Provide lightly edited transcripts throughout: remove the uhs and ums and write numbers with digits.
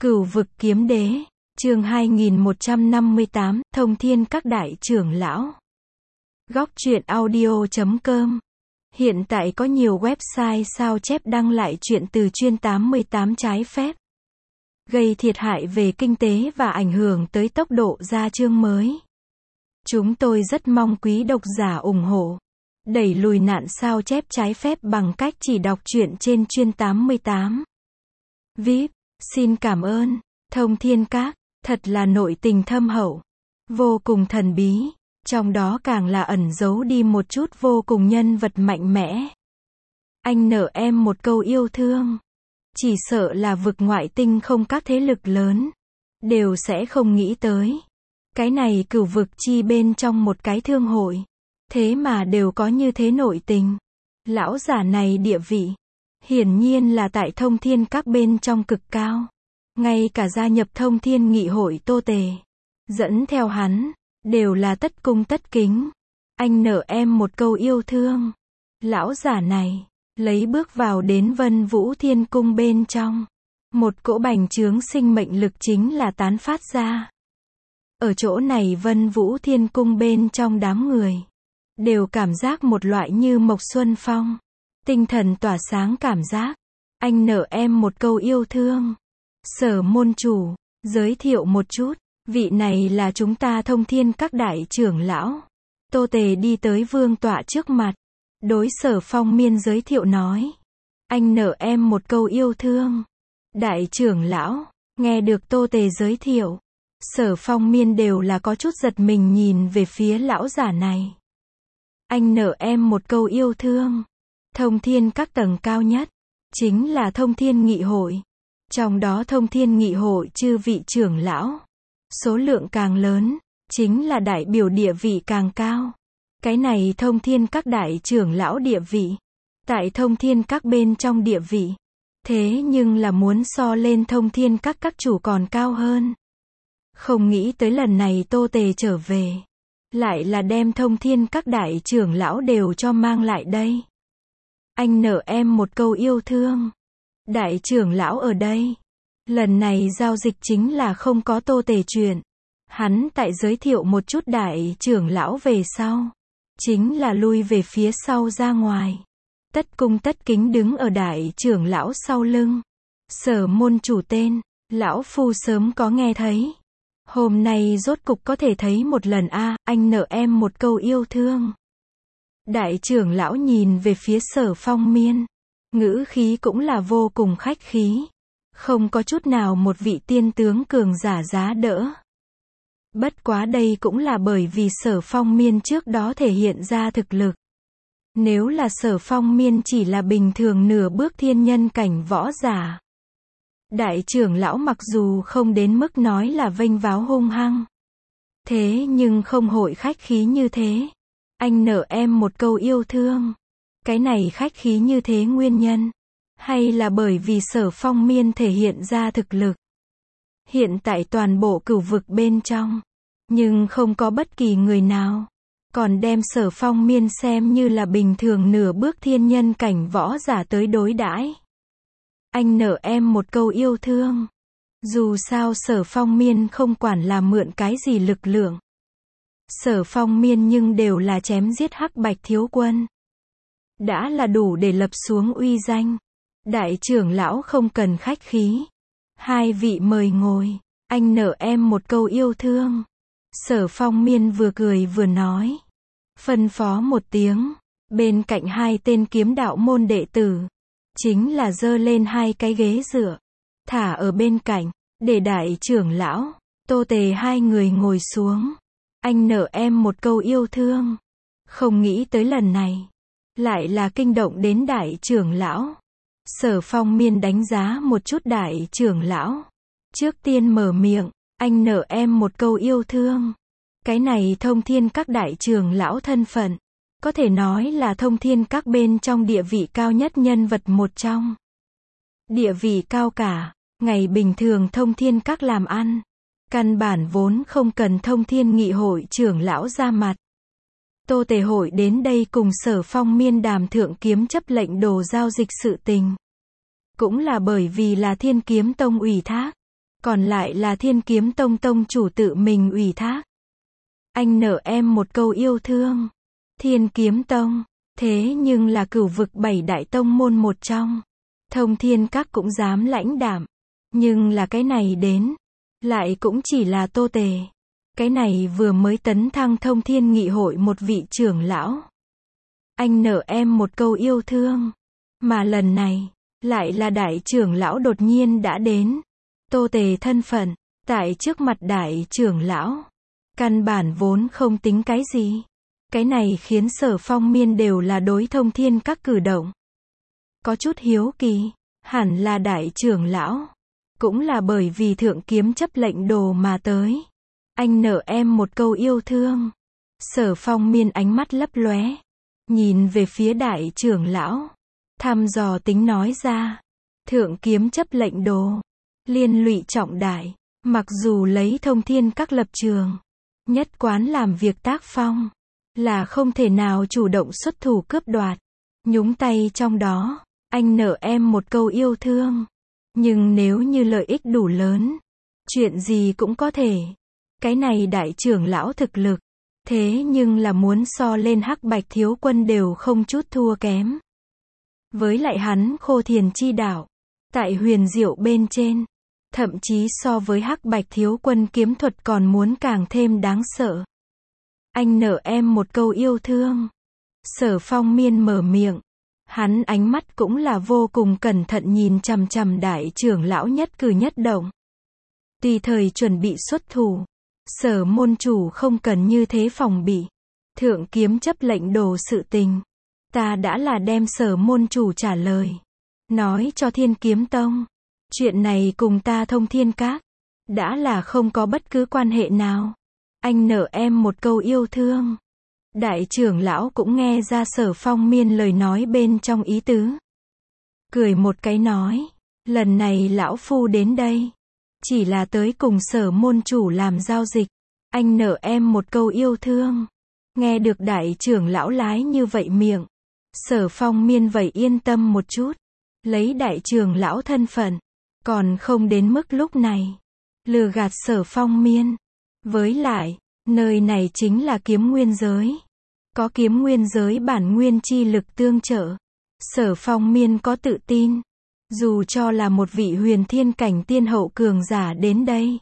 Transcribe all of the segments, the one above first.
Cửu vực kiếm đế, chương 2158, thông thiên các đại trưởng lão. Góc truyện audio.com. Hiện tại có nhiều website sao chép đăng lại chuyện từ chuyên 88 trái phép, gây thiệt hại về kinh tế và ảnh hưởng tới tốc độ ra chương mới. Chúng tôi rất mong quý độc giả ủng hộ, đẩy lùi nạn sao chép trái phép bằng cách chỉ đọc truyện trên chuyên 88. VIP, xin cảm ơn. Thông thiên các, thật là nội tình thâm hậu, vô cùng thần bí, trong đó càng là ẩn giấu đi một chút vô cùng nhân vật mạnh mẽ. Anh nợ em một câu yêu thương, chỉ sợ là vực ngoại tinh không các thế lực lớn đều sẽ không nghĩ tới. Cái này cửu vực chi bên trong một cái thương hội, thế mà đều có như thế nội tình. Lão giả này địa vị, hiển nhiên là tại thông thiên các bên trong cực cao. Ngay cả gia nhập thông thiên nghị hội Tô Tề, dẫn theo hắn, đều là tất cung tất kính. Anh nợ em một câu yêu thương. Lão giả này, lấy bước vào đến Vân Vũ Thiên Cung bên trong. Một cỗ bành trướng sinh mệnh lực chính là tán phát ra. Ở chỗ này Vân Vũ Thiên Cung bên trong đám người, đều cảm giác một loại như mộc xuân phong, tinh thần tỏa sáng cảm giác. Anh nợ em một câu yêu thương. Sở môn chủ, giới thiệu một chút, vị này là chúng ta thông thiên các đại trưởng lão. Tô Tề đi tới vương tọa trước mặt, đối Sở Phong Miên giới thiệu nói. Anh nợ em một câu yêu thương. Đại trưởng lão, nghe được Tô Tề giới thiệu, Sở Phong Miên đều là có chút giật mình nhìn về phía lão giả này. Anh nợ em một câu yêu thương. Thông thiên các tầng cao nhất, chính là thông thiên nghị hội. Trong đó thông thiên nghị hội chư vị trưởng lão, số lượng càng lớn, chính là đại biểu địa vị càng cao. Cái này thông thiên các đại trưởng lão địa vị, tại thông thiên các bên trong địa vị, thế nhưng là muốn so lên thông thiên các chủ còn cao hơn. Không nghĩ tới lần này Tô Tề trở về, lại là đem thông thiên các đại trưởng lão đều cho mang lại đây. Anh nợ em một câu yêu thương. Đại trưởng lão ở đây. Lần này giao dịch chính là không có Tô Tề chuyện. Hắn tại giới thiệu một chút đại trưởng lão về sau, chính là lui về phía sau ra ngoài. Tất cung tất kính đứng ở đại trưởng lão sau lưng. Sở môn chủ tên, lão phu sớm có nghe thấy. Hôm nay rốt cục có thể thấy một lần a, anh nợ em một câu yêu thương. Đại trưởng lão nhìn về phía Sở Phong Miên, ngữ khí cũng là vô cùng khách khí, không có chút nào một vị tiên tướng cường giả giá đỡ. Bất quá đây cũng là bởi vì Sở Phong Miên trước đó thể hiện ra thực lực. Nếu là Sở Phong Miên chỉ là bình thường nửa bước thiên nhân cảnh võ giả, đại trưởng lão mặc dù không đến mức nói là vênh váo hung hăng, thế nhưng không hội khách khí như thế. Anh nợ em một câu yêu thương. Cái này khách khí như thế nguyên nhân, hay là bởi vì Sở Phong Miên thể hiện ra thực lực. Hiện tại toàn bộ cửu vực bên trong, nhưng không có bất kỳ người nào còn đem Sở Phong Miên xem như là bình thường nửa bước thiên nhân cảnh võ giả tới đối đãi. Anh nợ em một câu yêu thương. Dù sao Sở Phong Miên không quản là mượn cái gì lực lượng, Sở Phong Miên nhưng đều là chém giết Hắc Bạch thiếu quân, đã là đủ để lập xuống uy danh. Đại trưởng lão không cần khách khí. Hai vị mời ngồi. Anh nợ em một câu yêu thương. Sở Phong Miên vừa cười vừa nói. Phân phó một tiếng. Bên cạnh hai tên kiếm đạo môn đệ tử, chính là giơ lên hai cái ghế dựa, thả ở bên cạnh, để đại trưởng lão, Tô Tề hai người ngồi xuống. Anh nợ em một câu yêu thương. Không nghĩ tới lần này, lại là kinh động đến đại trưởng lão. Sở Phong Miên đánh giá một chút đại trưởng lão. Trước tiên mở miệng, anh nợ em một câu yêu thương. Cái này thông thiên các đại trưởng lão thân phận, có thể nói là thông thiên các bên trong địa vị cao nhất nhân vật một trong. Địa vị cao cả, ngày bình thường thông thiên các làm ăn, căn bản vốn không cần thông thiên nghị hội trưởng lão ra mặt. Tô Tề hội đến đây cùng Sở Phong Miên đàm thượng kiếm chấp lệnh đồ giao dịch sự tình, cũng là bởi vì là Thiên Kiếm Tông ủy thác. còn lại là Thiên Kiếm Tông tông chủ tự mình ủy thác. Anh nợ em một câu yêu thương. Thiên Kiếm Tông, thế nhưng là cửu vực 7 đại tông môn một trong. Thông Thiên Các cũng dám lãnh đạm. Nhưng là cái này đến, lại cũng chỉ là Tô Tề. Cái này vừa mới tấn thăng Thông Thiên Nghị hội một vị trưởng lão. Anh nợ em một câu yêu thương. Mà lần này, lại là đại trưởng lão đột nhiên đã đến. Tô Tề thân phận, tại trước mặt đại trưởng lão, căn bản vốn không tính cái gì. Cái này khiến Sở Phong Miên đều là đối Thông Thiên Các cử động có chút hiếu kỳ, hẳn là đại trưởng lão, cũng là bởi vì thượng kiếm chấp lệnh đồ mà tới. Anh nợ em một câu yêu thương. Sở Phong Miên ánh mắt lấp lóe, nhìn về phía đại trưởng lão, thăm dò tính nói ra, thượng kiếm chấp lệnh đồ, liên lụy trọng đại, mặc dù lấy Thông Thiên Các lập trường, nhất quán làm việc tác phong, là không thể nào chủ động xuất thủ cướp đoạt, nhúng tay trong đó. Anh nợ em một câu yêu thương. Nhưng nếu như lợi ích đủ lớn, chuyện gì cũng có thể. Cái này đại trưởng lão thực lực, thế nhưng là muốn so lên Hắc Bạch Thiếu Quân đều không chút thua kém. Với lại hắn Khô Thiền chi đạo, tại huyền diệu bên trên, thậm chí so với Hắc Bạch Thiếu Quân kiếm thuật còn muốn càng thêm đáng sợ. Anh nợ em một câu yêu thương. Sở Phong Miên mở miệng, hắn ánh mắt cũng là vô cùng cẩn thận nhìn chằm chằm đại trưởng lão nhất cử nhất động. Tùy thời chuẩn bị xuất thủ. Sở môn chủ không cần như thế phòng bị. Thượng kiếm chấp lệnh đồ sự tình, ta đã là đem Sở môn chủ trả lời, nói cho Thiên Kiếm Tông. Chuyện này cùng ta Thông Thiên Các, đã là không có bất cứ quan hệ nào. Anh nợ em một câu yêu thương. Đại trưởng lão cũng nghe ra Sở Phong Miên lời nói bên trong ý tứ. Cười một cái nói, lần này lão phu đến đây, chỉ là tới cùng Sở môn chủ làm giao dịch. Anh nợ em một câu yêu thương. Nghe được đại trưởng lão lái như vậy miệng, Sở Phong Miên vậy yên tâm một chút. Lấy đại trưởng lão thân phận, còn không đến mức lúc này lừa gạt Sở Phong Miên. Với lại, nơi này chính là kiếm nguyên giới. Có kiếm nguyên giới bản nguyên chi lực tương trợ. Sở Phong Miên có tự tin. Dù cho là một vị huyền thiên cảnh tiên hậu cường giả đến đây.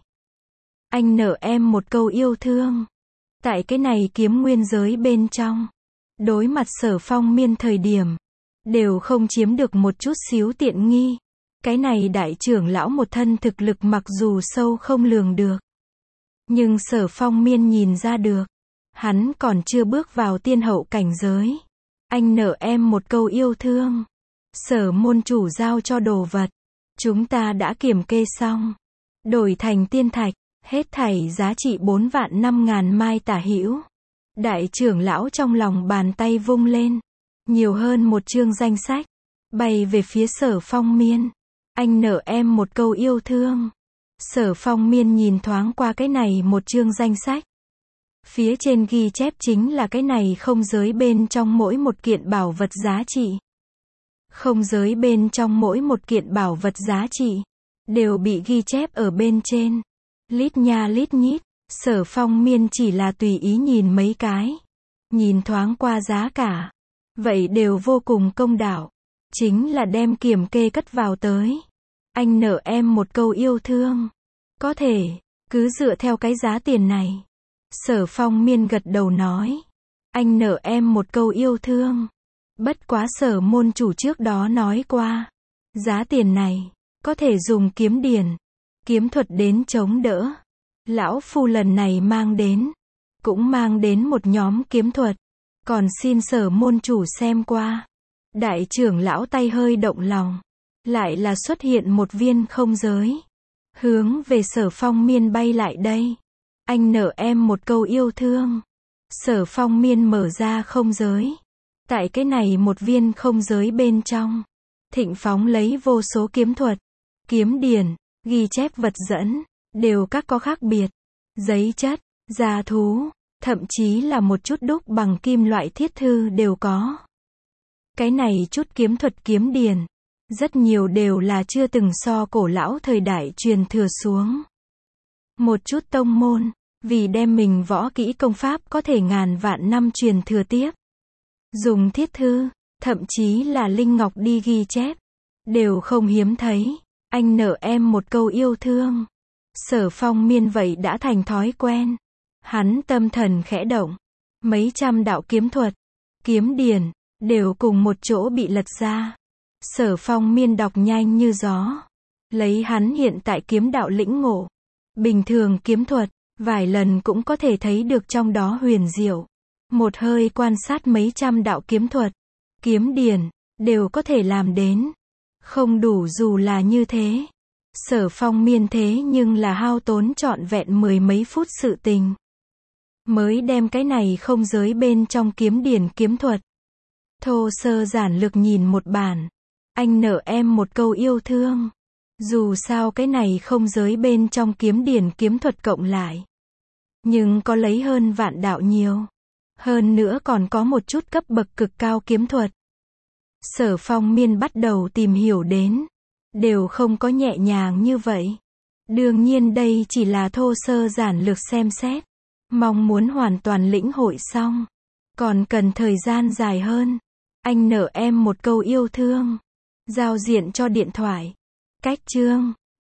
Anh nợ em một câu yêu thương. Tại cái này kiếm nguyên giới bên trong, đối mặt Sở Phong Miên thời điểm, đều không chiếm được một chút xíu tiện nghi. Cái này đại trưởng lão một thân thực lực mặc dù sâu không lường được, nhưng Sở Phong Miên nhìn ra được, hắn còn chưa bước vào tiên hậu cảnh giới. Anh nợ em một câu yêu thương. Sở môn chủ giao cho đồ vật, chúng ta đã kiểm kê xong, đổi thành tiên thạch, hết thảy giá trị 4.500.000 mai tả hữu. Đại trưởng lão trong lòng bàn tay vung lên, nhiều hơn một chương danh sách, bay về phía Sở Phong Miên. Anh nợ em một câu yêu thương. Sở Phong Miên nhìn thoáng qua cái này một chương danh sách. Phía trên ghi chép chính là cái này không giới bên trong mỗi một kiện bảo vật giá trị. Không giới bên trong mỗi một kiện bảo vật giá trị, đều bị ghi chép ở bên trên. Lít nha lít nhít, Sở Phong Miên chỉ là tùy ý nhìn mấy cái. Nhìn thoáng qua giá cả. Vậy đều vô cùng công đạo. Chính là đem kiểm kê cất vào tới. Anh nợ em một câu yêu thương. Có thể, cứ dựa theo cái giá tiền này. Sở Phong Miên gật đầu nói. Anh nợ em một câu yêu thương. Bất quá Sở môn chủ trước đó nói qua. Giá tiền này, có thể dùng kiếm điển, kiếm thuật đến chống đỡ. Lão phu lần này mang đến, cũng mang đến một nhóm kiếm thuật. Còn xin Sở môn chủ xem qua. Đại trưởng lão tay hơi động lòng. Lại là xuất hiện một viên không giới. Hướng về Sở Phong Miên bay lại đây. Anh nợ em một câu yêu thương. Sở Phong Miên mở ra không giới. Tại cái này một viên không giới bên trong, thịnh phóng lấy vô số kiếm thuật, kiếm điển, ghi chép vật dẫn, đều các có khác biệt. Giấy chất, gia thú, thậm chí là một chút đúc bằng kim loại thiết thư đều có. Cái này chút kiếm thuật kiếm điển, Rất nhiều đều là chưa từng so cổ lão thời đại truyền thừa xuống. Một chút tông môn, vì đem mình võ kỹ công pháp có thể ngàn vạn năm truyền thừa tiếp. Dùng thiết thư, thậm chí là linh ngọc đi ghi chép, đều không hiếm thấy. Anh nợ em một câu yêu thương. Sở Phong Miên vậy đã thành thói quen. Hắn tâm thần khẽ động. Mấy trăm đạo kiếm thuật, kiếm điển, đều cùng một chỗ bị lật ra. Sở Phong Miên đọc nhanh như gió. Lấy hắn hiện tại kiếm đạo lĩnh ngộ. Bình thường kiếm thuật, vài lần cũng có thể thấy được trong đó huyền diệu. Một hơi quan sát mấy trăm đạo kiếm thuật, kiếm điển, đều có thể làm đến. Không đủ dù là như thế. Sở Phong Miên thế nhưng là hao tốn trọn vẹn 10 mấy phút sự tình. Mới đem cái này không giới bên trong kiếm điển kiếm thuật. Thô sơ giản lược nhìn một bản. Anh nợ em một câu yêu thương. Dù sao cái này không giới bên trong kiếm điển kiếm thuật cộng lại. Nhưng có lấy hơn vạn đạo nhiều. Hơn nữa còn có một chút cấp bậc cực cao kiếm thuật. Sở Phong Miên bắt đầu tìm hiểu đến. Đều không có nhẹ nhàng như vậy. Đương nhiên đây chỉ là thô sơ giản lược xem xét. Mong muốn hoàn toàn lĩnh hội xong. Còn cần thời gian dài hơn. Anh nợ em một câu yêu thương. Giao diện cho điện thoại. Cách chương.